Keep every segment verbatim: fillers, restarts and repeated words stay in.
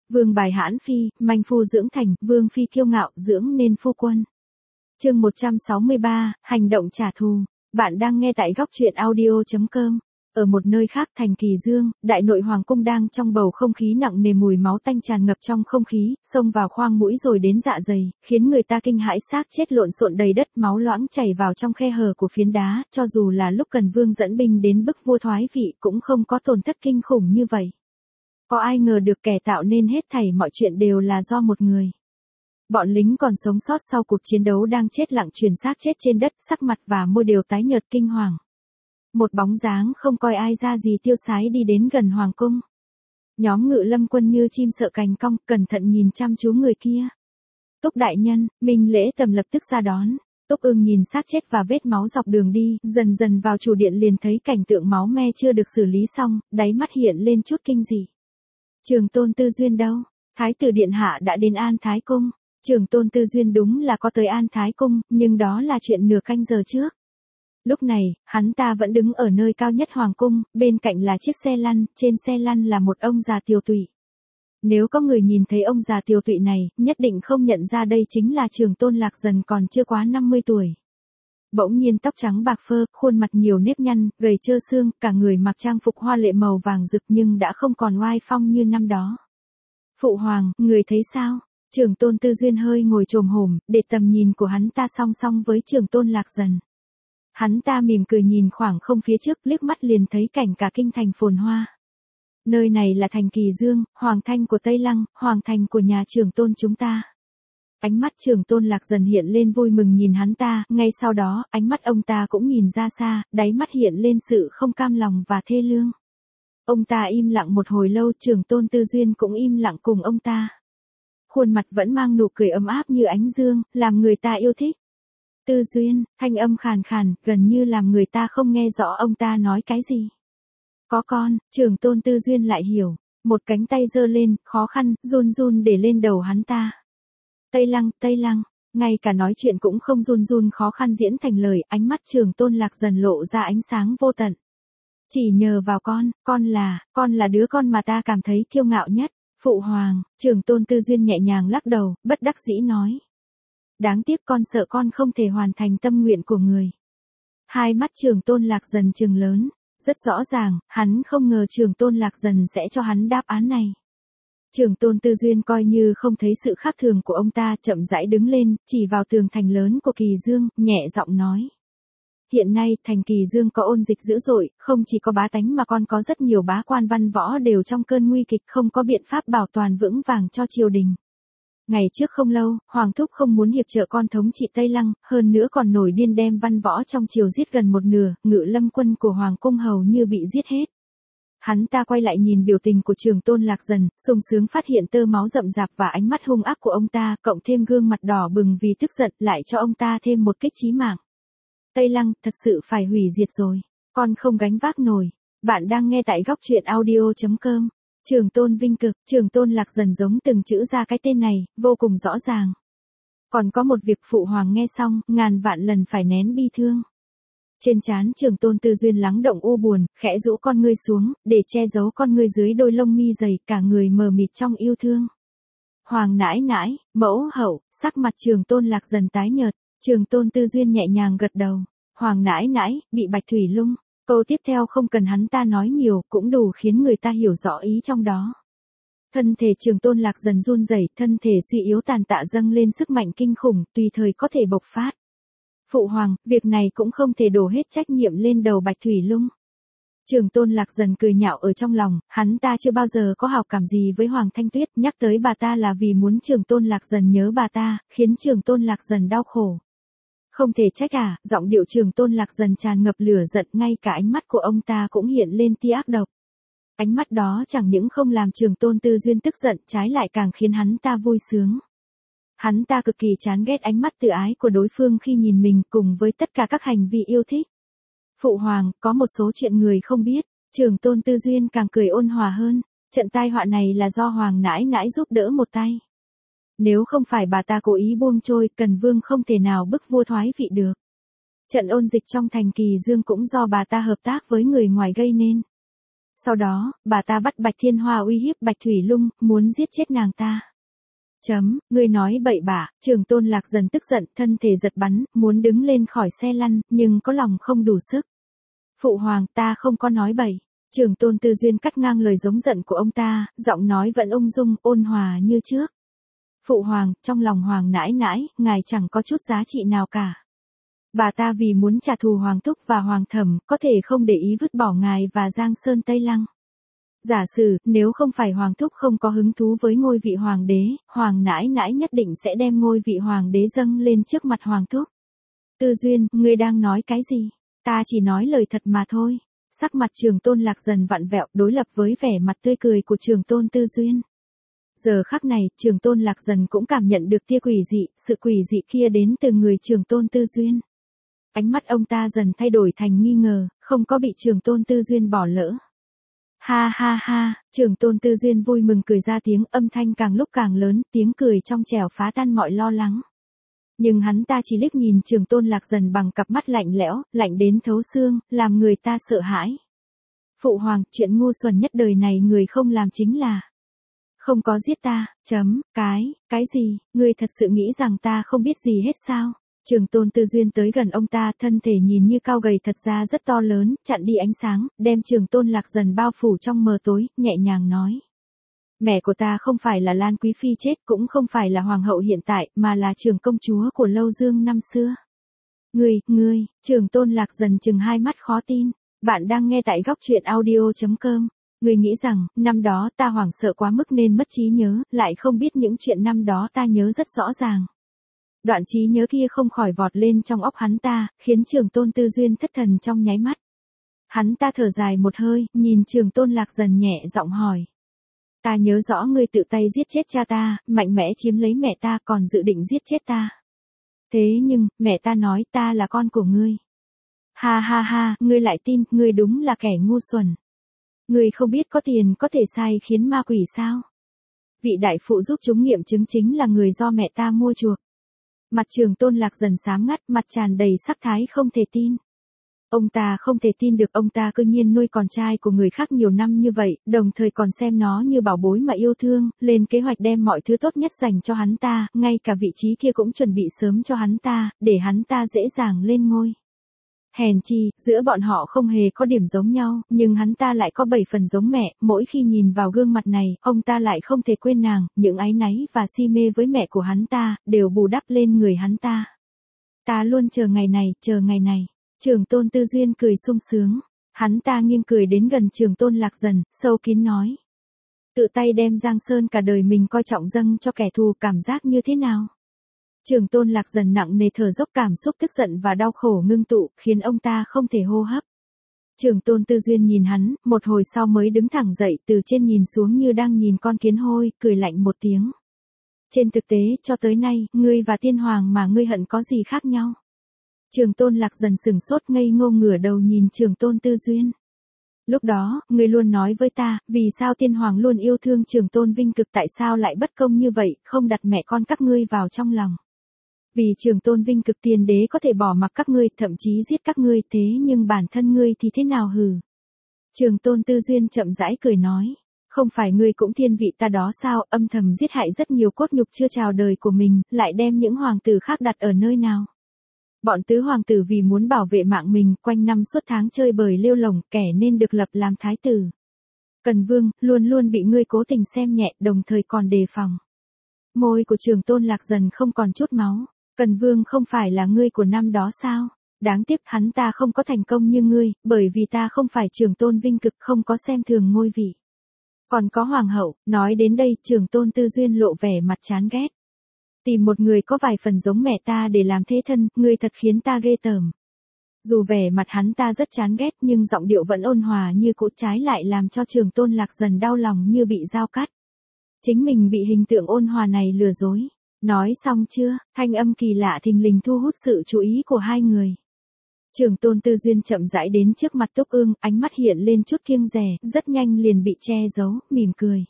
Vương bài hãn phi, manh phu dưỡng thành, vương phi kiêu ngạo, dưỡng nên phu quân. Chương một trăm sáu mươi ba, hành động trả thù. Bạn đang nghe tại góc truyện audio chấm com. Ở một nơi khác thành Kỳ Dương, đại nội hoàng cung đang trong bầu không khí nặng nề, mùi máu tanh tràn ngập trong không khí, xông vào khoang mũi rồi đến dạ dày, khiến người ta kinh hãi. Xác chết lộn xộn đầy đất, máu loãng chảy vào trong khe hở của phiến đá, cho dù là lúc Cần Vương dẫn binh đến bức vua thoái vị cũng không có tổn thất kinh khủng như vậy. Có ai ngờ được kẻ tạo nên hết thảy mọi chuyện đều là do một người. Bọn lính còn sống sót sau cuộc chiến đấu đang chết lặng truyền xác chết trên đất, sắc mặt và môi đều tái nhợt kinh hoàng. Một bóng dáng không coi ai ra gì tiêu sái đi đến gần hoàng cung. Nhóm Ngự Lâm quân như chim sợ cành cong, cẩn thận nhìn chăm chú người kia. Túc đại nhân, Minh Lễ Tầm lập tức ra đón. Túc Ưng nhìn xác chết và vết máu dọc đường đi, dần dần vào chủ điện liền thấy cảnh tượng máu me chưa được xử lý xong, đáy mắt hiện lên chút kinh dị. Trường Tôn Tư Duyên đâu? Thái tử điện hạ đã đến An Thái cung. Trường Tôn Tư Duyên đúng là có tới An Thái cung, nhưng đó là chuyện nửa canh giờ trước. Lúc này, hắn ta vẫn đứng ở nơi cao nhất hoàng cung, bên cạnh là chiếc xe lăn, trên xe lăn là một ông già tiều tụy. Nếu có người nhìn thấy ông già tiều tụy này, nhất định không nhận ra đây chính là Trường Tôn Lạc Dần còn chưa quá năm mươi tuổi. Bỗng nhiên tóc trắng bạc phơ, khuôn mặt nhiều nếp nhăn, gầy trơ xương, cả người mặc trang phục hoa lệ màu vàng rực nhưng đã không còn oai phong như năm đó. Phụ hoàng, người thấy sao? Trường Tôn Tư Duyên hơi ngồi chồm hổm, để tầm nhìn của hắn ta song song với Trường Tôn Lạc Dần. Hắn ta mỉm cười nhìn khoảng không phía trước, liếc mắt liền thấy cảnh cả kinh thành phồn hoa. Nơi này là thành Kỳ Dương, hoàng thành của Tây Lăng, hoàng thành của nhà Trường Tôn chúng ta. Ánh mắt Trường Tôn Lạc Dần hiện lên vui mừng nhìn hắn ta, ngay sau đó, ánh mắt ông ta cũng nhìn ra xa, đáy mắt hiện lên sự không cam lòng và thê lương. Ông ta im lặng một hồi lâu, Trường Tôn Tư Duyên cũng im lặng cùng ông ta. Khuôn mặt vẫn mang nụ cười ấm áp như ánh dương, làm người ta yêu thích. Tư Duyên, thanh âm khàn khàn, gần như làm người ta không nghe rõ ông ta nói cái gì. Có con, Trường Tôn Tư Duyên lại hiểu, một cánh tay giơ lên, khó khăn, run run để lên đầu hắn ta. Tây Lăng, Tây Lăng, ngay cả nói chuyện cũng không run run khó khăn diễn thành lời, ánh mắt Trường Tôn Lạc Dần lộ ra ánh sáng vô tận. Chỉ nhờ vào con, con là, con là đứa con mà ta cảm thấy kiêu ngạo nhất. Phụ hoàng, Trường Tôn Tư Duyên nhẹ nhàng lắc đầu, bất đắc dĩ nói. Đáng tiếc con sợ con không thể hoàn thành tâm nguyện của người. Hai mắt Trường Tôn Lạc Dần trừng lớn, rất rõ ràng, hắn không ngờ Trường Tôn Lạc Dần sẽ cho hắn đáp án này. Trường Tôn Tư Duyên coi như không thấy sự khác thường của ông ta, chậm rãi đứng lên, chỉ vào tường thành lớn của Kỳ Dương, nhẹ giọng nói. Hiện nay, thành Kỳ Dương có ôn dịch dữ dội, không chỉ có bá tánh mà còn có rất nhiều bá quan văn võ đều trong cơn nguy kịch, không có biện pháp bảo toàn vững vàng cho triều đình. Ngày trước không lâu, Hoàng thúc không muốn hiệp trợ con thống trị Tây Lăng, hơn nữa còn nổi điên đem văn võ trong triều giết gần một nửa, Ngự Lâm quân của Hoàng cung hầu như bị giết hết. Hắn ta quay lại nhìn biểu tình của Trường Tôn Lạc Dần, sung sướng phát hiện tơ máu rậm rạp và ánh mắt hung ác của ông ta, cộng thêm gương mặt đỏ bừng vì tức giận, lại cho ông ta thêm một kích chí mạng. Tây Lăng, thật sự phải hủy diệt rồi. Con không gánh vác nổi. Bạn đang nghe tại góc truyện audio chấm com. Trường Tôn Vinh Cực, Trường Tôn Lạc Dần giống từng chữ ra cái tên này, vô cùng rõ ràng. Còn có một việc phụ hoàng nghe xong, ngàn vạn lần phải nén bi thương. Trên trán Trường Tôn Tư Duyên lắng động u buồn, khẽ rũ con ngươi xuống, để che giấu con ngươi dưới đôi lông mi dày, cả người mờ mịt trong yêu thương. Hoàng nãi nãi, mẫu hậu, sắc mặt Trường Tôn Lạc Dần tái nhợt. Trường Tôn Tư Duyên nhẹ nhàng gật đầu. Hoàng nãi nãi, bị Bạch Thủy Lung. Câu tiếp theo không cần hắn ta nói nhiều, cũng đủ khiến người ta hiểu rõ ý trong đó. Thân thể Trường Tôn Lạc Dần run rẩy, thân thể suy yếu tàn tạ dâng lên sức mạnh kinh khủng, tùy thời có thể bộc phát. Phụ hoàng, việc này cũng không thể đổ hết trách nhiệm lên đầu Bạch Thủy Lung. Trường Tôn Lạc Dần cười nhạo ở trong lòng, hắn ta chưa bao giờ có hảo cảm gì với Hoàng Thanh Tuyết, nhắc tới bà ta là vì muốn Trường Tôn Lạc Dần nhớ bà ta, khiến Trường Tôn Lạc Dần đau khổ. Không thể trách à, giọng điệu Trường Tôn Lạc Dần tràn ngập lửa giận, ngay cả ánh mắt của ông ta cũng hiện lên tia ác độc. Ánh mắt đó chẳng những không làm Trường Tôn Tư Duyên tức giận, trái lại càng khiến hắn ta vui sướng. Hắn ta cực kỳ chán ghét ánh mắt tự ái của đối phương khi nhìn mình, cùng với tất cả các hành vi yêu thích. Phụ hoàng, có một số chuyện người không biết. Trường Tôn Tư Duyên càng cười ôn hòa hơn. Trận tai họa này là do Hoàng nãi nãi giúp đỡ một tay. Nếu không phải bà ta cố ý buông trôi, Cần Vương không thể nào bức vua thoái vị được. Trận ôn dịch trong thành Kỳ Dương cũng do bà ta hợp tác với người ngoài gây nên. Sau đó, bà ta bắt Bạch Thiên Hoa uy hiếp Bạch Thủy Lung, muốn giết chết nàng ta. Chấm, ngươi nói bậy bạ, Trường Tôn Lạc Dần tức giận, thân thể giật bắn, muốn đứng lên khỏi xe lăn, nhưng có lòng không đủ sức. Phụ hoàng, ta không có nói bậy. Trường Tôn Tư Duyên cắt ngang lời giống giận của ông ta, giọng nói vẫn ung dung, ôn hòa như trước. Phụ hoàng, trong lòng hoàng nãi nãi, ngài chẳng có chút giá trị nào cả. Bà ta vì muốn trả thù Hoàng Thúc và Hoàng Thẩm, có thể không để ý vứt bỏ ngài và Giang Sơn Tây Lăng. Giả sử, nếu không phải Hoàng Thúc không có hứng thú với ngôi vị Hoàng đế, Hoàng nãi nãi nhất định sẽ đem ngôi vị Hoàng đế dâng lên trước mặt Hoàng Thúc. Tư Duyên, ngươi đang nói cái gì? Ta chỉ nói lời thật mà thôi. Sắc mặt Trường Tôn Lạc Dần vặn vẹo đối lập với vẻ mặt tươi cười của Trường Tôn Tư Duyên. Giờ khắc này, Trường Tôn Lạc Dần cũng cảm nhận được tia quỷ dị, sự quỷ dị kia đến từ người Trường Tôn Tư Duyên. Ánh mắt ông ta dần thay đổi thành nghi ngờ, không có bị Trường Tôn Tư Duyên bỏ lỡ. Ha ha ha, Trường Tôn Tư Duyên vui mừng cười ra tiếng, âm thanh càng lúc càng lớn, tiếng cười trong trẻo phá tan mọi lo lắng. Nhưng hắn ta chỉ liếc nhìn Trường Tôn Lạc Dần bằng cặp mắt lạnh lẽo, lạnh đến thấu xương, làm người ta sợ hãi. Phụ hoàng, chuyện ngu xuẩn nhất đời này người không làm chính là không có giết ta, chấm, cái, cái gì, ngươi thật sự nghĩ rằng ta không biết gì hết sao? Trường Tôn Tư Duyên tới gần ông ta, thân thể nhìn như cao gầy thật ra rất to lớn, chặn đi ánh sáng, đem Trường Tôn Lạc Dần bao phủ trong mờ tối, nhẹ nhàng nói. Mẹ của ta không phải là Lan Quý Phi chết, cũng không phải là Hoàng hậu hiện tại, mà là Trường công chúa của Lâu Dương năm xưa. Ngươi, ngươi, Trường Tôn Lạc Dần chừng hai mắt khó tin. Bạn đang nghe tại góc truyện audio chấm com. Ngươi nghĩ rằng, năm đó ta hoảng sợ quá mức nên mất trí nhớ, lại không biết những chuyện năm đó ta nhớ rất rõ ràng. Đoạn trí nhớ kia không khỏi vọt lên trong óc hắn ta, khiến Trường Tôn Tư Duyên thất thần trong nháy mắt. Hắn ta thở dài một hơi, nhìn Trường Tôn Lạc Dần nhẹ giọng hỏi. Ta nhớ rõ ngươi tự tay giết chết cha ta, mạnh mẽ chiếm lấy mẹ ta còn dự định giết chết ta. Thế nhưng, mẹ ta nói ta là con của ngươi. Ha ha ha, ngươi lại tin, ngươi đúng là kẻ ngu xuẩn. Ngươi không biết có tiền có thể sai khiến ma quỷ sao? Vị đại phụ giúp chúng nghiệm chứng chính là người do mẹ ta mua chuộc. Mặt Trường Tôn Lạc Dần xám ngắt, mặt tràn đầy sắc thái không thể tin. Ông ta không thể tin được ông ta cư nhiên nuôi con trai của người khác nhiều năm như vậy, đồng thời còn xem nó như bảo bối mà yêu thương, lên kế hoạch đem mọi thứ tốt nhất dành cho hắn ta, ngay cả vị trí kia cũng chuẩn bị sớm cho hắn ta, để hắn ta dễ dàng lên ngôi. Hèn chi, giữa bọn họ không hề có điểm giống nhau, nhưng hắn ta lại có bảy phần giống mẹ, mỗi khi nhìn vào gương mặt này, ông ta lại không thể quên nàng, những áy náy và si mê với mẹ của hắn ta, đều bù đắp lên người hắn ta. Ta luôn chờ ngày này, chờ ngày này. Trường Tôn Tư Duyên cười sung sướng. Hắn ta nghiêng cười đến gần Trường Tôn Lạc Dần, sâu kín nói. Tự tay đem Giang Sơn cả đời mình coi trọng dâng cho kẻ thù, cảm giác như thế nào? Trường Tôn Lạc Dần nặng nề thở dốc, cảm xúc tức giận và đau khổ ngưng tụ, khiến ông ta không thể hô hấp. Trường Tôn Tư Duyên nhìn hắn, một hồi sau mới đứng thẳng dậy, từ trên nhìn xuống như đang nhìn con kiến hôi, cười lạnh một tiếng. Trên thực tế, cho tới nay, ngươi và Tiên Hoàng mà ngươi hận có gì khác nhau? Trường Tôn Lạc Dần sửng sốt, ngây ngô ngửa đầu nhìn Trường Tôn Tư Duyên. Lúc đó, ngươi luôn nói với ta, vì sao Tiên Hoàng luôn yêu thương Trường Tôn Vinh Cực, tại sao lại bất công như vậy, không đặt mẹ con các ngươi vào trong lòng. Vì Trường Tôn Vinh Cực Tiên đế có thể bỏ mặc các ngươi, thậm chí giết các ngươi, thế nhưng bản thân ngươi thì thế nào hừ? Trường Tôn Tư Duyên chậm rãi cười nói, không phải ngươi cũng thiên vị ta đó sao, âm thầm giết hại rất nhiều cốt nhục chưa chào đời của mình, lại đem những hoàng tử khác đặt ở nơi nào? Bọn tứ hoàng tử vì muốn bảo vệ mạng mình, quanh năm suốt tháng chơi bời lêu lổng, kẻ nên được lập làm thái tử. Cần Vương, luôn luôn bị ngươi cố tình xem nhẹ, đồng thời còn đề phòng. Môi của Trường Tôn Lạc Dần không còn chút máu. Cần Vương không phải là ngươi của năm đó sao? Đáng tiếc hắn ta không có thành công như ngươi, bởi vì ta không phải Trường Tôn Vinh Cực, không có xem thường ngôi vị. Còn có Hoàng hậu, nói đến đây, Trường Tôn Tư Duyên lộ vẻ mặt chán ghét. Tìm một người có vài phần giống mẹ ta để làm thế thân, ngươi thật khiến ta ghê tởm. Dù vẻ mặt hắn ta rất chán ghét nhưng giọng điệu vẫn ôn hòa như cũ, trái lại làm cho Trường Tôn Lạc Dần đau lòng như bị dao cắt. Chính mình bị hình tượng ôn hòa này lừa dối. Nói xong chưa? Thanh âm kỳ lạ thình lình thu hút sự chú ý của hai người. Trường Tôn Tư Duyên chậm rãi đến trước mặt Túc Ương, ánh mắt hiện lên chút kiêng dè, rất nhanh liền bị che giấu, mỉm cười.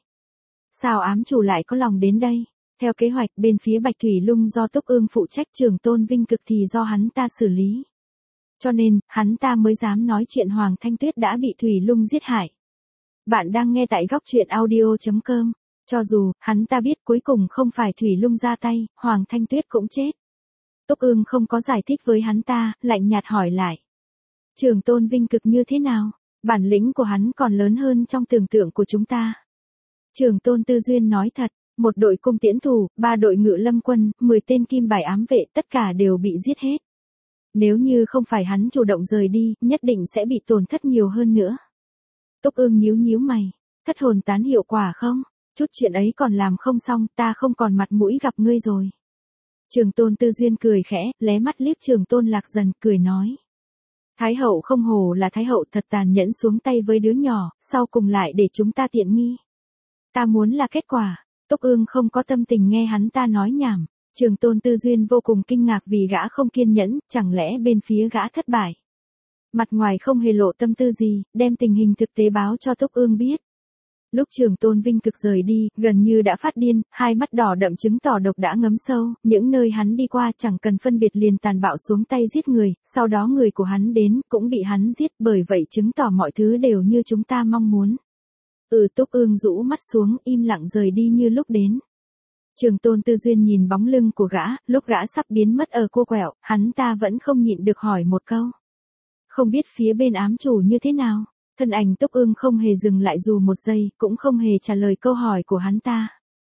Sao ám chủ lại có lòng đến đây? Theo kế hoạch, bên phía Bạch Thủy Lung do Túc Ương phụ trách, Trường Tôn Vinh Cực thì do hắn ta xử lý. Cho nên, hắn ta mới dám nói chuyện Hoàng Thanh Tuyết đã bị Thủy Lung giết hại. Bạn đang nghe tại góc truyện audio chấm com. Cho dù, hắn ta biết cuối cùng không phải Thủy Lung ra tay, Hoàng Thanh Tuyết cũng chết. Túc Ưng không có giải thích với hắn ta, lạnh nhạt hỏi lại. Trường Tôn Vinh Cực như thế nào? Bản lĩnh của hắn còn lớn hơn trong tưởng tượng của chúng ta. Trường Tôn Tư Duyên nói thật, một đội cung tiễn thủ, ba đội ngự lâm quân, mười tên kim bài ám vệ tất cả đều bị giết hết. Nếu như không phải hắn chủ động rời đi, nhất định sẽ bị tổn thất nhiều hơn nữa. Túc Ưng nhíu nhíu mày, thất hồn tán hiệu quả không? Chút chuyện ấy còn làm không xong, ta không còn mặt mũi gặp ngươi rồi. Trường Tôn Tư Duyên cười khẽ, lé mắt liếc Trường Tôn Lạc Dần, cười nói. Thái hậu không hổ là thái hậu, thật tàn nhẫn xuống tay với đứa nhỏ, sau cùng lại để chúng ta tiện nghi. Ta muốn là kết quả. Túc Ưng không có tâm tình nghe hắn ta nói nhảm. Trường Tôn Tư Duyên vô cùng kinh ngạc vì gã không kiên nhẫn, chẳng lẽ bên phía gã thất bại. Mặt ngoài không hề lộ tâm tư gì, đem tình hình thực tế báo cho Túc Ưng biết. Lúc Trường Tôn Vinh Cực rời đi, gần như đã phát điên, hai mắt đỏ đậm chứng tỏ độc đã ngấm sâu, những nơi hắn đi qua chẳng cần phân biệt liền tàn bạo xuống tay giết người, sau đó người của hắn đến, cũng bị hắn giết, bởi vậy chứng tỏ mọi thứ đều như chúng ta mong muốn. Ừ, Túc Ưng rũ mắt xuống, im lặng rời đi như lúc đến. Trường Tôn Tư Duyên nhìn bóng lưng của gã, lúc gã sắp biến mất ở cô quẹo, hắn ta vẫn không nhịn được hỏi một câu. Không biết phía bên ám chủ như thế nào? Thân ảnh Túc Ưng không hề dừng lại dù một giây, cũng không hề trả lời câu hỏi của hắn ta.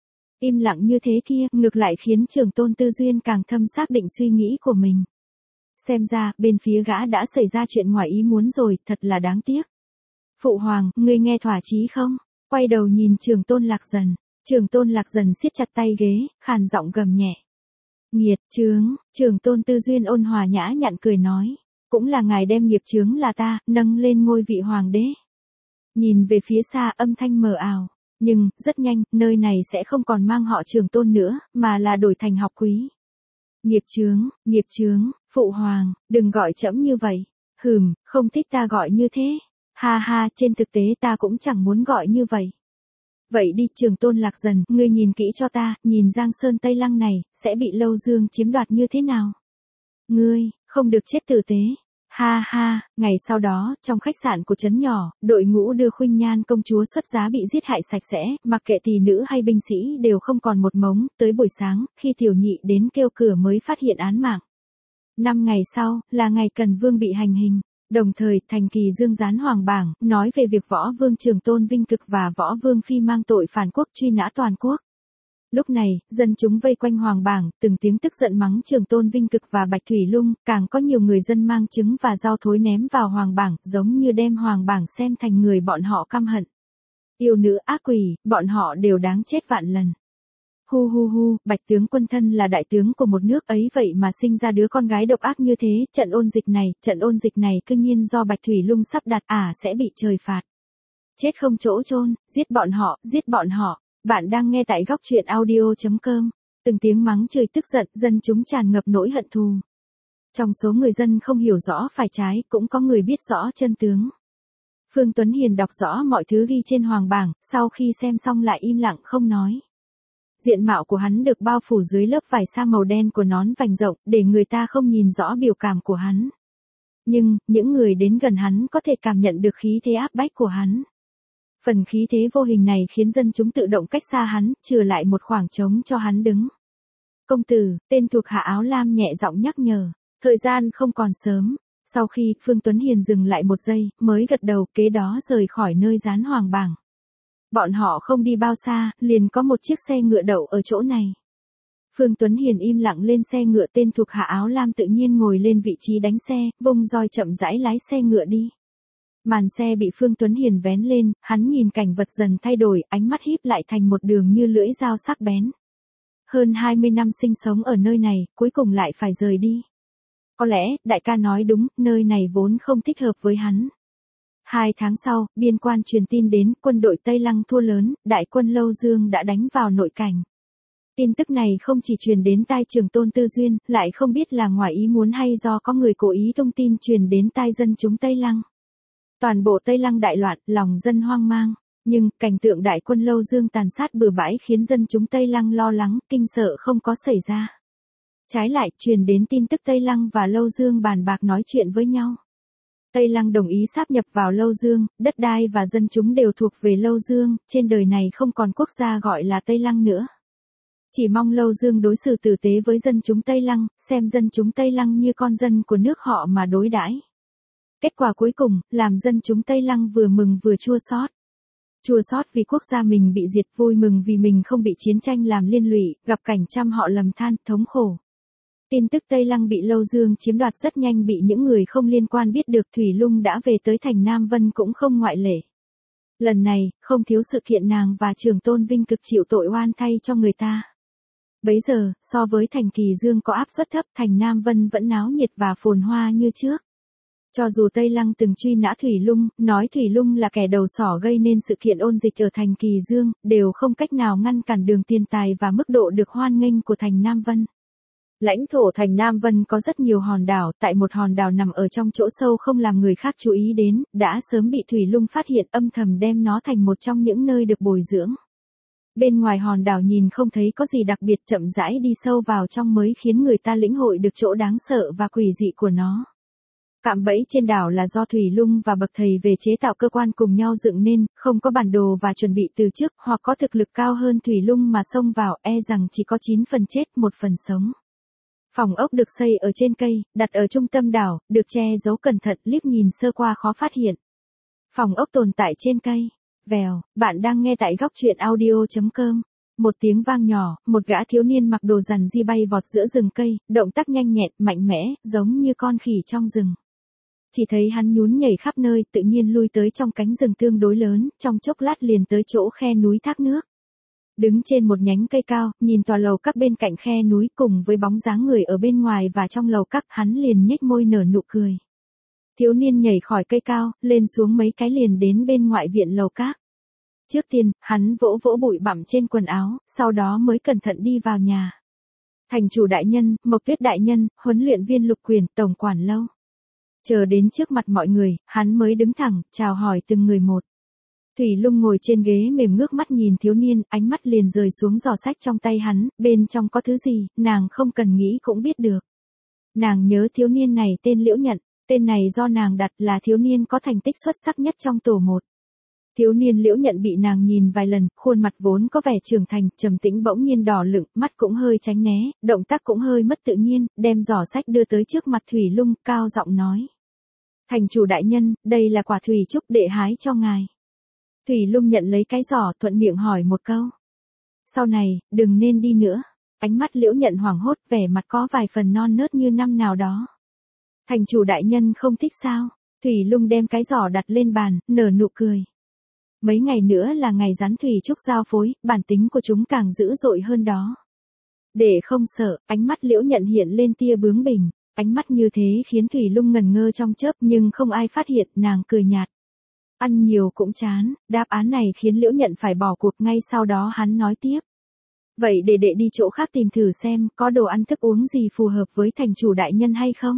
Im lặng như thế kia, ngược lại khiến Trường Tôn Tư Duyên càng thâm xác định suy nghĩ của mình. Xem ra, bên phía gã đã xảy ra chuyện ngoài ý muốn rồi, thật là đáng tiếc. Phụ hoàng, ngươi nghe thỏa chí không? Quay đầu nhìn Trường Tôn Lạc Dần. Trường Tôn Lạc Dần siết chặt tay ghế, khàn giọng gầm nhẹ. Nghiệt chướng, Trường Tôn Tư Duyên ôn hòa nhã nhặn cười nói. Cũng là ngài đem nghiệp chướng là ta, nâng lên ngôi vị hoàng đế. Nhìn về phía xa âm thanh mờ ảo. Nhưng, rất nhanh, nơi này sẽ không còn mang họ Trường Tôn nữa, mà là đổi thành học quý. Nghiệp chướng, nghiệp chướng, phụ hoàng, đừng gọi trẫm như vậy. Hừm, không thích ta gọi như thế. Ha ha, trên thực tế ta cũng chẳng muốn gọi như vậy. Vậy đi, Trường Tôn Lạc Dần, ngươi nhìn kỹ cho ta, nhìn Giang Sơn Tây Lăng này, sẽ bị Lâu Dương chiếm đoạt như thế nào? Ngươi, không được chết tử tế. Ha ha, ngày sau đó, trong khách sạn của trấn nhỏ, đội ngũ đưa Khuynh Nhan công chúa xuất giá bị giết hại sạch sẽ, mặc kệ tỷ nữ hay binh sĩ đều không còn một mống, tới buổi sáng, khi tiểu nhị đến kêu cửa mới phát hiện án mạng. Năm ngày sau, là ngày Cần Vương bị hành hình. Đồng thời, Thành Kỳ Dương gián hoàng bảng, nói về việc Võ Vương Trường Tôn Vinh Cực và Võ Vương Phi mang tội phản quốc truy nã toàn quốc. Lúc này, dân chúng vây quanh hoàng bảng, từng tiếng tức giận mắng Trường Tôn Vinh Cực và Bạch Thủy Lung, càng có nhiều người dân mang trứng và dao thối ném vào hoàng bảng, giống như đem hoàng bảng xem thành người bọn họ căm hận. Yêu nữ ác quỷ, bọn họ đều đáng chết vạn lần. Hu hu hu, Bạch tướng quân thân là đại tướng của một nước ấy vậy mà sinh ra đứa con gái độc ác như thế, trận ôn dịch này, trận ôn dịch này cư nhiên do Bạch Thủy Lung sắp đặt à sẽ bị trời phạt. Chết không chỗ chôn, giết bọn họ, giết bọn họ. Bạn đang nghe tại góc truyện audio chấm com. Từng tiếng mắng chửi tức giận, dân chúng tràn ngập nỗi hận thù. Trong số người dân không hiểu rõ phải trái, cũng có người biết rõ chân tướng. Phương Tuấn Hiền đọc rõ mọi thứ ghi trên hoàng bảng, sau khi xem xong lại im lặng không nói. Diện mạo của hắn được bao phủ dưới lớp vải sa màu đen của nón vành rộng, để người ta không nhìn rõ biểu cảm của hắn. Nhưng, những người đến gần hắn có thể cảm nhận được khí thế áp bách của hắn. Phần khí thế vô hình này khiến dân chúng tự động cách xa hắn, trừ lại một khoảng trống cho hắn đứng. Công tử, tên thuộc hạ áo lam nhẹ giọng nhắc nhở, thời gian không còn sớm. Sau khi Phương Tuấn Hiền dừng lại một giây, mới gật đầu, kế đó rời khỏi nơi dán hoàng bảng. Bọn họ không đi bao xa, liền có một chiếc xe ngựa đậu ở chỗ này. Phương Tuấn Hiền im lặng lên xe ngựa, tên thuộc hạ áo lam tự nhiên ngồi lên vị trí đánh xe, vung roi chậm rãi lái xe ngựa đi. Màn xe bị Phương Tuấn Hiền vén lên, hắn nhìn cảnh vật dần thay đổi, ánh mắt híp lại thành một đường như lưỡi dao sắc bén. Hơn hai mươi năm sinh sống ở nơi này, cuối cùng lại phải rời đi. Có lẽ, đại ca nói đúng, nơi này vốn không thích hợp với hắn. Hai tháng sau, biên quan truyền tin đến, quân đội Tây Lăng thua lớn, đại quân Lâu Dương đã đánh vào nội cảnh. Tin tức này không chỉ truyền đến tai Trường Tôn Tư Duyên, lại không biết là ngoài ý muốn hay do có người cố ý thông tin truyền đến tai dân chúng Tây Lăng. Toàn bộ Tây Lăng đại loạn, lòng dân hoang mang. Nhưng, cảnh tượng đại quân Lâu Dương tàn sát bừa bãi khiến dân chúng Tây Lăng lo lắng, kinh sợ không có xảy ra. Trái lại, truyền đến tin tức Tây Lăng và Lâu Dương bàn bạc nói chuyện với nhau. Tây Lăng đồng ý sáp nhập vào Lâu Dương, đất đai và dân chúng đều thuộc về Lâu Dương, trên đời này không còn quốc gia gọi là Tây Lăng nữa. Chỉ mong Lâu Dương đối xử tử tế với dân chúng Tây Lăng, xem dân chúng Tây Lăng như con dân của nước họ mà đối đãi. Kết quả cuối cùng, làm dân chúng Tây Lăng vừa mừng vừa chua xót. Chua xót vì quốc gia mình bị diệt, vui mừng vì mình không bị chiến tranh làm liên lụy, gặp cảnh trăm họ lầm than, thống khổ. Tin tức Tây Lăng bị Lâu Dương chiếm đoạt rất nhanh bị những người không liên quan biết được. Thủy Lung đã về tới thành Nam Vân cũng không ngoại lệ. Lần này, không thiếu sự kiện nàng và Trường Tôn Vinh cực chịu tội oan thay cho người ta. Bấy giờ, so với thành Kỳ Dương có áp suất thấp, thành Nam Vân vẫn náo nhiệt và phồn hoa như trước. Cho dù Tây Lăng từng truy nã Thủy Lung, nói Thủy Lung là kẻ đầu sỏ gây nên sự kiện ôn dịch ở thành Kỳ Dương, đều không cách nào ngăn cản đường tiền tài và mức độ được hoan nghênh của thành Nam Vân. Lãnh thổ thành Nam Vân có rất nhiều hòn đảo, tại một hòn đảo nằm ở trong chỗ sâu không làm người khác chú ý đến, đã sớm bị Thủy Lung phát hiện, âm thầm đem nó thành một trong những nơi được bồi dưỡng. Bên ngoài hòn đảo nhìn không thấy có gì đặc biệt, chậm rãi đi sâu vào trong mới khiến người ta lĩnh hội được chỗ đáng sợ và quỷ dị của nó. Cạm bẫy trên đảo là do Thủy Lung và bậc thầy về chế tạo cơ quan cùng nhau dựng nên, không có bản đồ và chuẩn bị từ trước, hoặc có thực lực cao hơn Thủy Lung mà xông vào, e rằng chỉ có chín phần chết, một phần sống. Phòng ốc được xây ở trên cây, đặt ở trung tâm đảo, được che giấu cẩn thận, liếc nhìn sơ qua khó phát hiện. Phòng ốc tồn tại trên cây. Vèo, bạn đang nghe tại góc truyện audio chấm com. Một tiếng vang nhỏ, một gã thiếu niên mặc đồ rằn di bay vọt giữa rừng cây, động tác nhanh nhẹn, mạnh mẽ, giống như con khỉ trong rừng. Chỉ thấy hắn nhún nhảy khắp nơi, tự nhiên lui tới trong cánh rừng tương đối lớn, trong chốc lát liền tới chỗ khe núi thác nước. Đứng trên một nhánh cây cao, nhìn tòa lầu các bên cạnh khe núi cùng với bóng dáng người ở bên ngoài và trong lầu các, hắn liền nhếch môi nở nụ cười. Thiếu niên nhảy khỏi cây cao, lên xuống mấy cái liền đến bên ngoại viện lầu các. Trước tiên, hắn vỗ vỗ bụi bặm trên quần áo, sau đó mới cẩn thận đi vào nhà. Thành chủ đại nhân, Mộc Tuyết đại nhân, huấn luyện viên Lục Quyền, tổng quản Lâu. Chờ đến trước mặt mọi người, hắn mới đứng thẳng, chào hỏi từng người một. Thủy Lung ngồi trên ghế mềm ngước mắt nhìn thiếu niên, ánh mắt liền rời xuống giỏ sách trong tay hắn, bên trong có thứ gì, nàng không cần nghĩ cũng biết được. Nàng nhớ thiếu niên này tên Liễu Nhận, tên này do nàng đặt, là thiếu niên có thành tích xuất sắc nhất trong tổ một. Thiếu niên Liễu Nhận bị nàng nhìn vài lần, khuôn mặt vốn có vẻ trưởng thành, trầm tĩnh bỗng nhiên đỏ lựng, mắt cũng hơi tránh né, động tác cũng hơi mất tự nhiên, đem giỏ sách đưa tới trước mặt Thủy Lung, cao giọng nói. Thành chủ đại nhân, đây là quả thủy trúc đệ hái cho ngài. Thủy Lung nhận lấy cái giỏ, thuận miệng hỏi một câu. Sau này, đừng nên đi nữa. Ánh mắt Liễu Nhận hoảng hốt, vẻ mặt có vài phần non nớt như năm nào đó. Thành chủ đại nhân không thích sao? Thủy Lung đem cái giỏ đặt lên bàn, nở nụ cười. Mấy ngày nữa là ngày rắn thủy trúc giao phối, bản tính của chúng càng dữ dội hơn đó. Để không sợ, ánh mắt Liễu Nhận hiện lên tia bướng bỉnh. Ánh mắt như thế khiến Thủy Lung ngẩn ngơ trong chớp, nhưng không ai phát hiện, nàng cười nhạt. Ăn nhiều cũng chán, đáp án này khiến Liễu Nhận phải bỏ cuộc, ngay sau đó hắn nói tiếp. Vậy để đệ đi chỗ khác tìm thử xem, có đồ ăn thức uống gì phù hợp với thành chủ đại nhân hay không?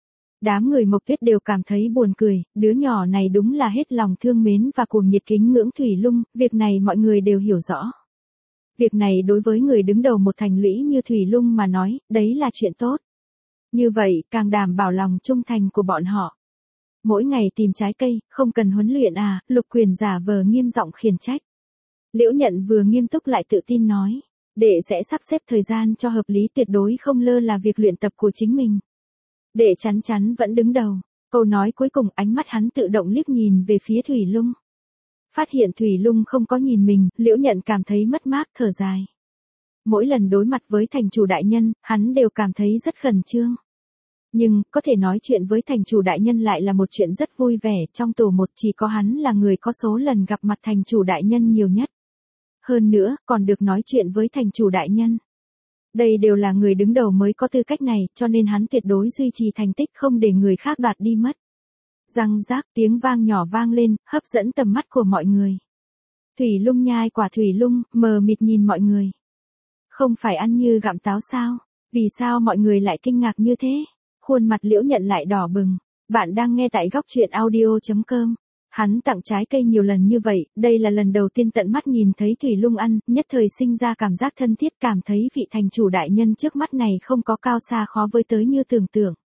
Đám người Mộc Tuyết đều cảm thấy buồn cười, đứa nhỏ này đúng là hết lòng thương mến và cuồng nhiệt kính ngưỡng Thủy Lung, việc này mọi người đều hiểu rõ. Việc này đối với người đứng đầu một thành lũy như Thủy Lung mà nói, đấy là chuyện tốt. Như vậy, càng đảm bảo lòng trung thành của bọn họ. Mỗi ngày tìm trái cây, không cần huấn luyện à, Lục Quyền giả vờ nghiêm giọng khiển trách. Liễu Nhận vừa nghiêm túc lại tự tin nói, đệ sẽ sắp xếp thời gian cho hợp lý, tuyệt đối không lơ là việc luyện tập của chính mình. Đệ chắn chắn vẫn đứng đầu. Câu nói cuối cùng, ánh mắt hắn tự động liếc nhìn về phía Thủy Lung. Phát hiện Thủy Lung không có nhìn mình, Liễu Nhận cảm thấy mất mát, thở dài. Mỗi lần đối mặt với thành chủ đại nhân, hắn đều cảm thấy rất khẩn trương. Nhưng, có thể nói chuyện với thành chủ đại nhân lại là một chuyện rất vui vẻ, trong tổ một chỉ có hắn là người có số lần gặp mặt thành chủ đại nhân nhiều nhất. Hơn nữa, còn được nói chuyện với thành chủ đại nhân. Đây đều là người đứng đầu mới có tư cách này, cho nên hắn tuyệt đối duy trì thành tích không để người khác đoạt đi mất. Răng rác, tiếng vang nhỏ vang lên, hấp dẫn tầm mắt của mọi người. Thủy Lung nhai quả Thủy Lung, mờ mịt nhìn mọi người. Không phải ăn như gặm táo sao? Vì sao mọi người lại kinh ngạc như thế? Khuôn mặt Liễu Nhận lại đỏ bừng. Bạn đang nghe tại góc truyện audio chấm com. Hắn tặng trái cây nhiều lần như vậy, đây là lần đầu tiên tận mắt nhìn thấy Thủy Lung ăn, nhất thời sinh ra cảm giác thân thiết, cảm thấy vị thành chủ đại nhân trước mắt này không có cao xa khó với tới như tưởng tượng.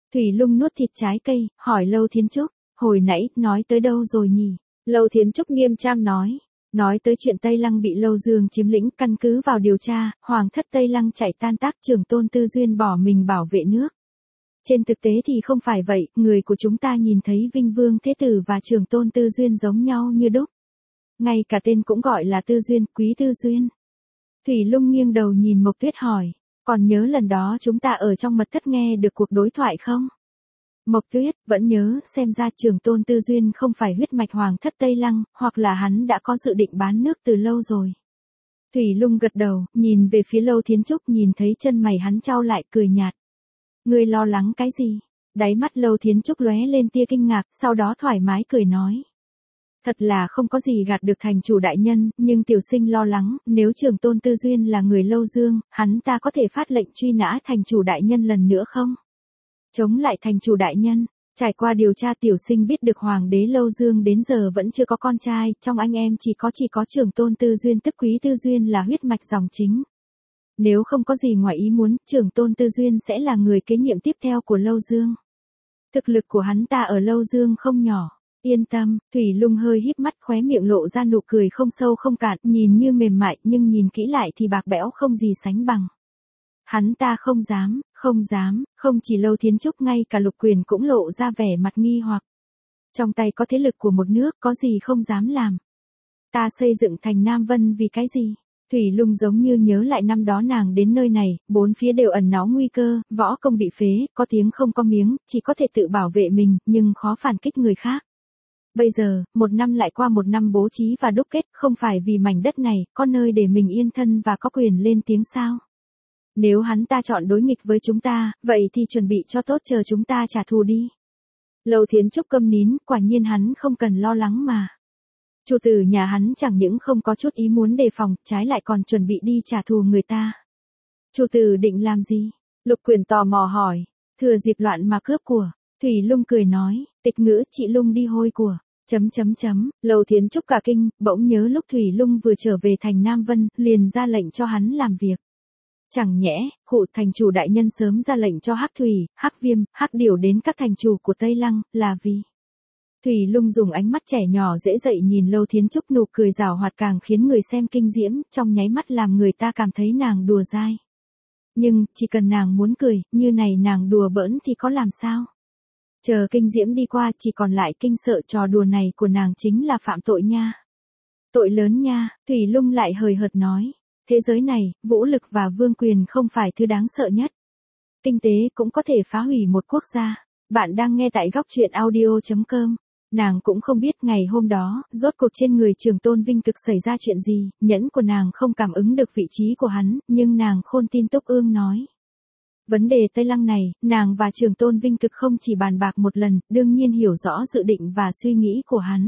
Thủy Lung nuốt thịt trái cây, hỏi Lâu Thiến Trúc, hồi nãy, nói tới đâu rồi nhỉ? Lâu Thiến Trúc nghiêm trang nói, nói tới chuyện Tây Lăng bị Lâu Dương chiếm lĩnh, căn cứ vào điều tra, Hoàng thất Tây Lăng chạy tan tác, Trưởng tôn Tư Duyên bỏ mình bảo vệ nước. Trên thực tế thì không phải vậy, người của chúng ta nhìn thấy Vinh Vương Thế Tử và Trưởng tôn Tư Duyên giống nhau như đúc. Ngay cả tên cũng gọi là Tư Duyên, Quý Tư Duyên. Thủy Lung nghiêng đầu nhìn Mộc Tuyết hỏi, còn nhớ lần đó chúng ta ở trong mật thất nghe được cuộc đối thoại không? Mộc Tuyết, vẫn nhớ, xem ra Trưởng tôn Tư Duyên không phải huyết mạch Hoàng thất Tây Lăng, hoặc là hắn đã có dự định bán nước từ lâu rồi. Thủy Lung gật đầu, nhìn về phía Lâu Thiến Trúc, nhìn thấy chân mày hắn chau lại, cười nhạt. Ngươi lo lắng cái gì? Đáy mắt Lâu Thiến Trúc lóe lên tia kinh ngạc, sau đó thoải mái cười nói. Thật là không có gì gạt được thành chủ đại nhân, nhưng tiểu sinh lo lắng, nếu Trưởng tôn Tư Duyên là người Lâu Dương, hắn ta có thể phát lệnh truy nã thành chủ đại nhân lần nữa không? Chống lại thành chủ đại nhân, trải qua điều tra tiểu sinh biết được Hoàng đế Lâu Dương đến giờ vẫn chưa có con trai, trong anh em chỉ có chỉ có Trưởng tôn Tư Duyên tức Quý Tư Duyên là huyết mạch dòng chính. Nếu không có gì ngoài ý muốn, Trưởng tôn Tư Duyên sẽ là người kế nhiệm tiếp theo của Lâu Dương. Thực lực của hắn ta ở Lâu Dương không nhỏ. Yên tâm, Thủy Lung hơi híp mắt, khóe miệng lộ ra nụ cười không sâu không cạn, nhìn như mềm mại nhưng nhìn kỹ lại thì bạc bẽo không gì sánh bằng. Hắn ta không dám, không dám, không chỉ Lâu Thiến Trúc, ngay cả Lục Quyền cũng lộ ra vẻ mặt nghi hoặc. Trong tay có thế lực của một nước, có gì không dám làm. Ta xây dựng thành Nam Vân vì cái gì? Thủy Lung giống như nhớ lại năm đó nàng đến nơi này, bốn phía đều ẩn náu nguy cơ, võ công bị phế, có tiếng không có miếng, chỉ có thể tự bảo vệ mình, nhưng khó phản kích người khác. Bây giờ, một năm lại qua một năm bố trí và đúc kết, không phải vì mảnh đất này, có nơi để mình yên thân và có quyền lên tiếng sao? Nếu hắn ta chọn đối nghịch với chúng ta, vậy thì chuẩn bị cho tốt, chờ chúng ta trả thù đi. Lâu Thiến Trúc câm nín, quả nhiên hắn không cần lo lắng mà. Chủ tử nhà hắn chẳng những không có chút ý muốn đề phòng, trái lại còn chuẩn bị đi trả thù người ta. Chủ tử định làm gì? Lục Quyền tò mò hỏi. Thừa dịp loạn mà cướp của. Thủy Lung cười nói, tịch ngữ chị Lung đi hôi của. Chấm chấm chấm, Lâu Thiến Trúc cả kinh, bỗng nhớ lúc Thủy Lung vừa trở về thành Nam Vân, liền ra lệnh cho hắn làm việc. Chẳng nhẽ, cụ thành chủ đại nhân sớm ra lệnh cho Hắc Thủy, Hắc Viêm, Hắc Điểu đến các thành chủ của Tây Lăng, là vì... Thủy Lung dùng ánh mắt trẻ nhỏ dễ dậy nhìn Lâu Thiến Trúc, nụ cười giảo hoạt càng khiến người xem kinh diễm, trong nháy mắt làm người ta cảm thấy nàng đùa dai. Nhưng, chỉ cần nàng muốn cười, như này nàng đùa bỡn thì có làm sao? Chờ kinh diễm đi qua, chỉ còn lại kinh sợ, trò đùa này của nàng chính là phạm tội nha. Tội lớn nha, Thủy Lung lại hời hợt nói. Thế giới này, vũ lực và vương quyền không phải thứ đáng sợ nhất. Kinh tế cũng có thể phá hủy một quốc gia. Bạn đang nghe tại góc truyện audio chấm com. Nàng cũng không biết ngày hôm đó, rốt cuộc trên người Trưởng tôn Vinh Cực xảy ra chuyện gì, nhẫn của nàng không cảm ứng được vị trí của hắn, nhưng nàng khôn tin Túc Ương nói. Vấn đề Tây Lăng này, nàng và Trưởng tôn Vinh Cực không chỉ bàn bạc một lần, đương nhiên hiểu rõ dự định và suy nghĩ của hắn.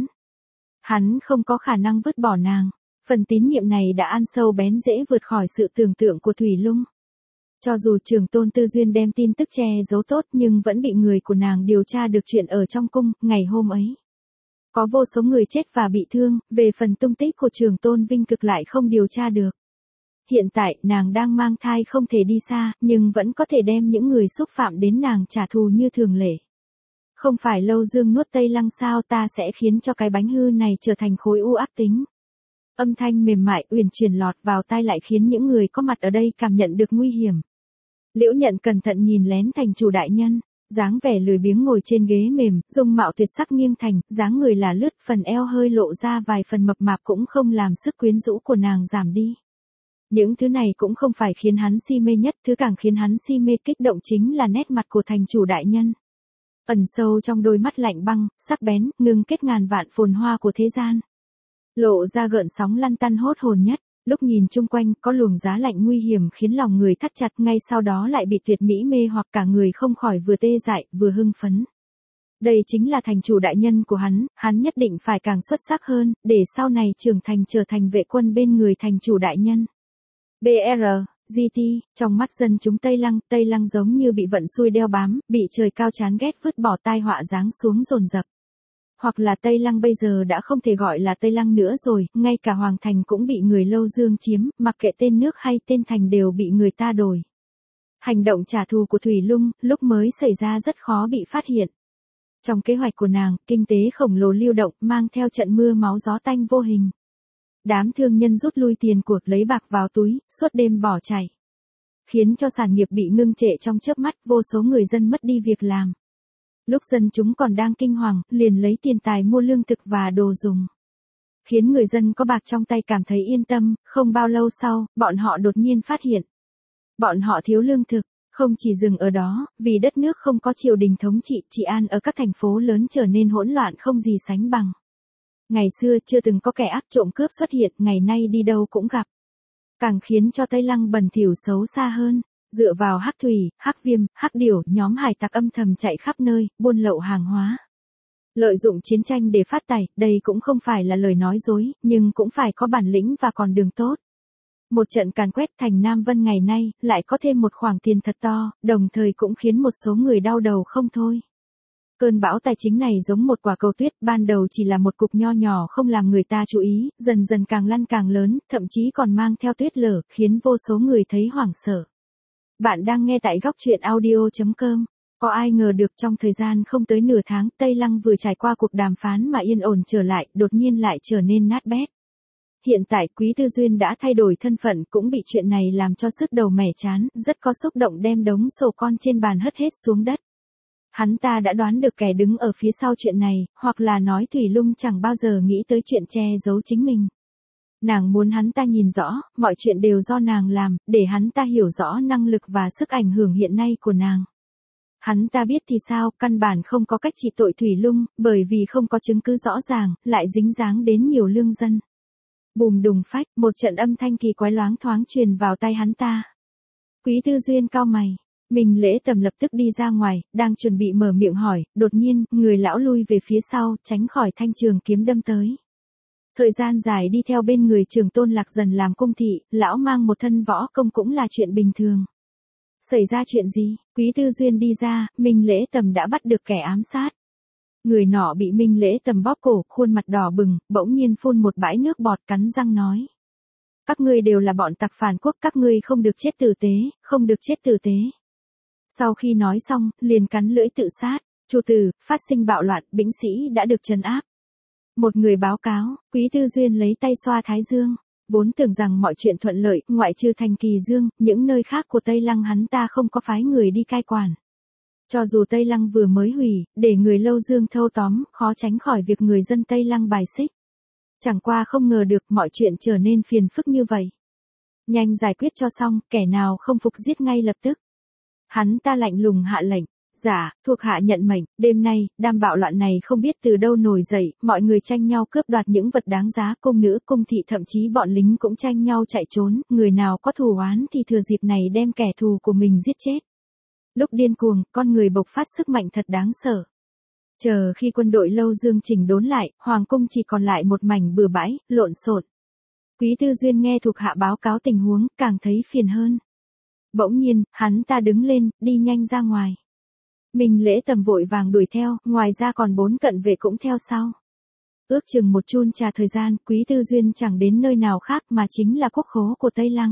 Hắn không có khả năng vứt bỏ nàng. Phần tín nhiệm này đã ăn sâu bén rễ vượt khỏi sự tưởng tượng của Thủy Lung. Cho dù Trưởng tôn Tư Duyên đem tin tức che giấu tốt, nhưng vẫn bị người của nàng điều tra được chuyện ở trong cung, ngày hôm ấy. Có vô số người chết và bị thương, về phần tung tích của Trưởng tôn Vinh Cực lại không điều tra được. Hiện tại, nàng đang mang thai không thể đi xa, nhưng vẫn có thể đem những người xúc phạm đến nàng trả thù như thường lệ. Không phải Lâu Dương nuốt Tây Lăng sao, ta sẽ khiến cho cái bánh hư này trở thành khối u ác tính. Âm thanh mềm mại uyển chuyển lọt vào tai lại khiến những người có mặt ở đây cảm nhận được nguy hiểm. Liễu Nhận cẩn thận nhìn lén thành chủ đại nhân, dáng vẻ lười biếng ngồi trên ghế mềm, dung mạo tuyệt sắc nghiêng thành, dáng người là lướt, phần eo hơi lộ ra vài phần mập mạp cũng không làm sức quyến rũ của nàng giảm đi. Những thứ này cũng không phải khiến hắn si mê nhất, thứ càng khiến hắn si mê kích động chính là nét mặt của thành chủ đại nhân. Ẩn sâu trong đôi mắt lạnh băng, sắc bén, ngưng kết ngàn vạn phồn hoa của thế gian. Lộ ra gợn sóng lăn tăn hốt hồn nhất, lúc nhìn chung quanh có luồng giá lạnh nguy hiểm khiến lòng người thắt chặt, ngay sau đó lại bị tuyệt mỹ mê hoặc cả người không khỏi vừa tê dại, vừa hưng phấn. Đây chính là thành chủ đại nhân của hắn, hắn nhất định phải càng xuất sắc hơn, để sau này trưởng thành trở thành vệ quân bên người thành chủ đại nhân. bê rờ, giê tê, trong mắt dân chúng Tây Lăng, Tây Lăng giống như bị vận xui đeo bám, bị trời cao chán ghét vứt bỏ tai họa giáng xuống dồn dập. Hoặc là Tây Lăng bây giờ đã không thể gọi là Tây Lăng nữa rồi, ngay cả Hoàng Thành cũng bị người Lâu Dương chiếm, mặc kệ tên nước hay tên thành đều bị người ta đổi. Hành động trả thù của Thủy Lung lúc mới xảy ra rất khó bị phát hiện. Trong kế hoạch của nàng, kinh tế khổng lồ lưu động mang theo trận mưa máu gió tanh vô hình. Đám thương nhân rút lui tiền của, lấy bạc vào túi, suốt đêm bỏ chạy. Khiến cho sản nghiệp bị ngưng trệ trong chớp mắt, vô số người dân mất đi việc làm. Lúc dân chúng còn đang kinh hoàng, liền lấy tiền tài mua lương thực và đồ dùng. Khiến người dân có bạc trong tay cảm thấy yên tâm, không bao lâu sau, bọn họ đột nhiên phát hiện. Bọn họ thiếu lương thực, không chỉ dừng ở đó, vì đất nước không có triều đình thống trị, trị an ở các thành phố lớn trở nên hỗn loạn không gì sánh bằng. Ngày xưa chưa từng có kẻ ác trộm cướp xuất hiện, ngày nay đi đâu cũng gặp. Càng khiến cho Tây Lăng bẩn thỉu xấu xa hơn, dựa vào hắc thủy, hắc viêm, hắc điểu, nhóm hải tặc âm thầm chạy khắp nơi, buôn lậu hàng hóa. Lợi dụng chiến tranh để phát tài, đây cũng không phải là lời nói dối, nhưng cũng phải có bản lĩnh và còn đường tốt. Một trận càn quét thành Nam Vân ngày nay, lại có thêm một khoản tiền thật to, đồng thời cũng khiến một số người đau đầu không thôi. Cơn bão tài chính này giống một quả cầu tuyết, ban đầu chỉ là một cục nho nhỏ không làm người ta chú ý, dần dần càng lăn càng lớn, thậm chí còn mang theo tuyết lở, khiến vô số người thấy hoảng sợ. Bạn đang nghe tại góc truyện audio chấm com. Có ai ngờ được trong thời gian không tới nửa tháng, Tây Lăng vừa trải qua cuộc đàm phán mà yên ổn trở lại, đột nhiên lại trở nên nát bét. Hiện tại Quý Tư Duyên đã thay đổi thân phận, cũng bị chuyện này làm cho sức đầu mẻ chán, rất có xúc động đem đống sổ con trên bàn hất hết xuống đất. Hắn ta đã đoán được kẻ đứng ở phía sau chuyện này, hoặc là nói Thủy Lung chẳng bao giờ nghĩ tới chuyện che giấu chính mình. Nàng muốn hắn ta nhìn rõ, mọi chuyện đều do nàng làm, để hắn ta hiểu rõ năng lực và sức ảnh hưởng hiện nay của nàng. Hắn ta biết thì sao, căn bản không có cách trị tội Thủy Lung, bởi vì không có chứng cứ rõ ràng, lại dính dáng đến nhiều lương dân. Bùm đùng phách, một trận âm thanh kỳ quái loáng thoáng truyền vào tai hắn ta. Quý Tư Duyên cau mày, Minh Lễ Tầm lập tức đi ra ngoài, đang chuẩn bị mở miệng hỏi, đột nhiên, người lão lui về phía sau, tránh khỏi thanh trường kiếm đâm tới. Thời gian dài đi theo bên người Trường Tôn Lạc dần làm cung thị, lão mang một thân võ công cũng là chuyện bình thường. Xảy ra chuyện gì? Quý Tư Duyên đi ra, Minh Lễ Tầm đã bắt được kẻ ám sát. Người nọ bị Minh Lễ Tầm bóp cổ, khuôn mặt đỏ bừng, bỗng nhiên phun một bãi nước bọt, cắn răng nói. Các ngươi đều là bọn tặc phản quốc, các ngươi không được chết tử tế, không được chết tử tế. Sau khi nói xong, liền cắn lưỡi tự sát. Chu Tử, phát sinh bạo loạn, binh sĩ đã được trấn áp. Một người báo cáo, Quý Tư Duyên lấy tay xoa thái dương. Vốn tưởng rằng mọi chuyện thuận lợi, ngoại trừ thành Kỳ Dương, những nơi khác của Tây Lăng hắn ta không có phái người đi cai quản. Cho dù Tây Lăng vừa mới hủy, để người Lâu Dương thâu tóm, khó tránh khỏi việc người dân Tây Lăng bài xích. Chẳng qua không ngờ được mọi chuyện trở nên phiền phức như vậy. Nhanh giải quyết cho xong, kẻ nào không phục giết ngay lập tức. Hắn ta lạnh lùng hạ lệnh. Dạ, thuộc hạ nhận mệnh, đêm nay, đám bạo loạn này không biết từ đâu nổi dậy, mọi người tranh nhau cướp đoạt những vật đáng giá, cung nữ, cung thị thậm chí bọn lính cũng tranh nhau chạy trốn, người nào có thù oán thì thừa dịp này đem kẻ thù của mình giết chết. Lúc điên cuồng, con người bộc phát sức mạnh thật đáng sợ. Chờ khi quân đội Lâu Dương chỉnh đốn lại, hoàng cung chỉ còn lại một mảnh bừa bãi, lộn xộn. Quý Tư Duyên nghe thuộc hạ báo cáo tình huống, càng thấy phiền hơn. Bỗng nhiên, hắn ta đứng lên, đi nhanh ra ngoài. Minh Lễ Tầm vội vàng đuổi theo, ngoài ra còn bốn cận vệ cũng theo sau. Ước chừng một chun trà thời gian, Quý Tư Duyên chẳng đến nơi nào khác mà chính là quốc khố của Tây Lăng.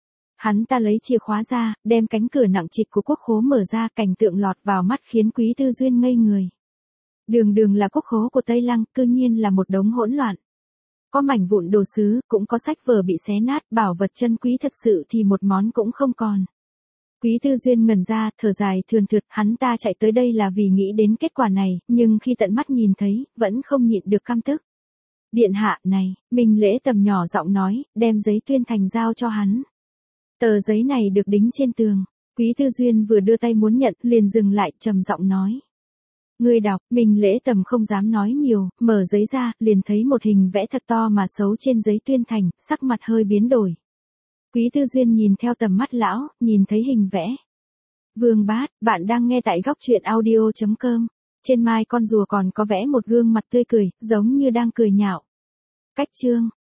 Hắn ta lấy chìa khóa ra, đem cánh cửa nặng trịch của quốc khố mở ra, cảnh tượng lọt vào mắt khiến Quý Tư Duyên ngây người. Đường đường là quốc khố của Tây Lăng, cư nhiên là một đống hỗn loạn. Có mảnh vụn đồ sứ, cũng có sách vở bị xé nát, bảo vật chân quý thật sự thì một món cũng không còn. Quý Tư Duyên ngẩn ra, thở dài thườn thượt, hắn ta chạy tới đây là vì nghĩ đến kết quả này, nhưng khi tận mắt nhìn thấy, vẫn không nhịn được căm tức. Điện hạ, này, Minh Lễ Tầm nhỏ giọng nói, đem giấy tuyên thành giao cho hắn. Tờ giấy này được đính trên tường. Quý Tư Duyên vừa đưa tay muốn nhận, liền dừng lại, trầm giọng nói. Ngươi đọc, Minh Lễ Tầm không dám nói nhiều, mở giấy ra, liền thấy một hình vẽ thật to mà xấu trên giấy tuyên thành, sắc mặt hơi biến đổi. Quý Tư Duyên nhìn theo tầm mắt lão, nhìn thấy hình vẽ. Vương Bát, bạn đang nghe tại góc truyện audio chấm com. Trên mai con rùa còn có vẽ một gương mặt tươi cười, giống như đang cười nhạo. Cách chương.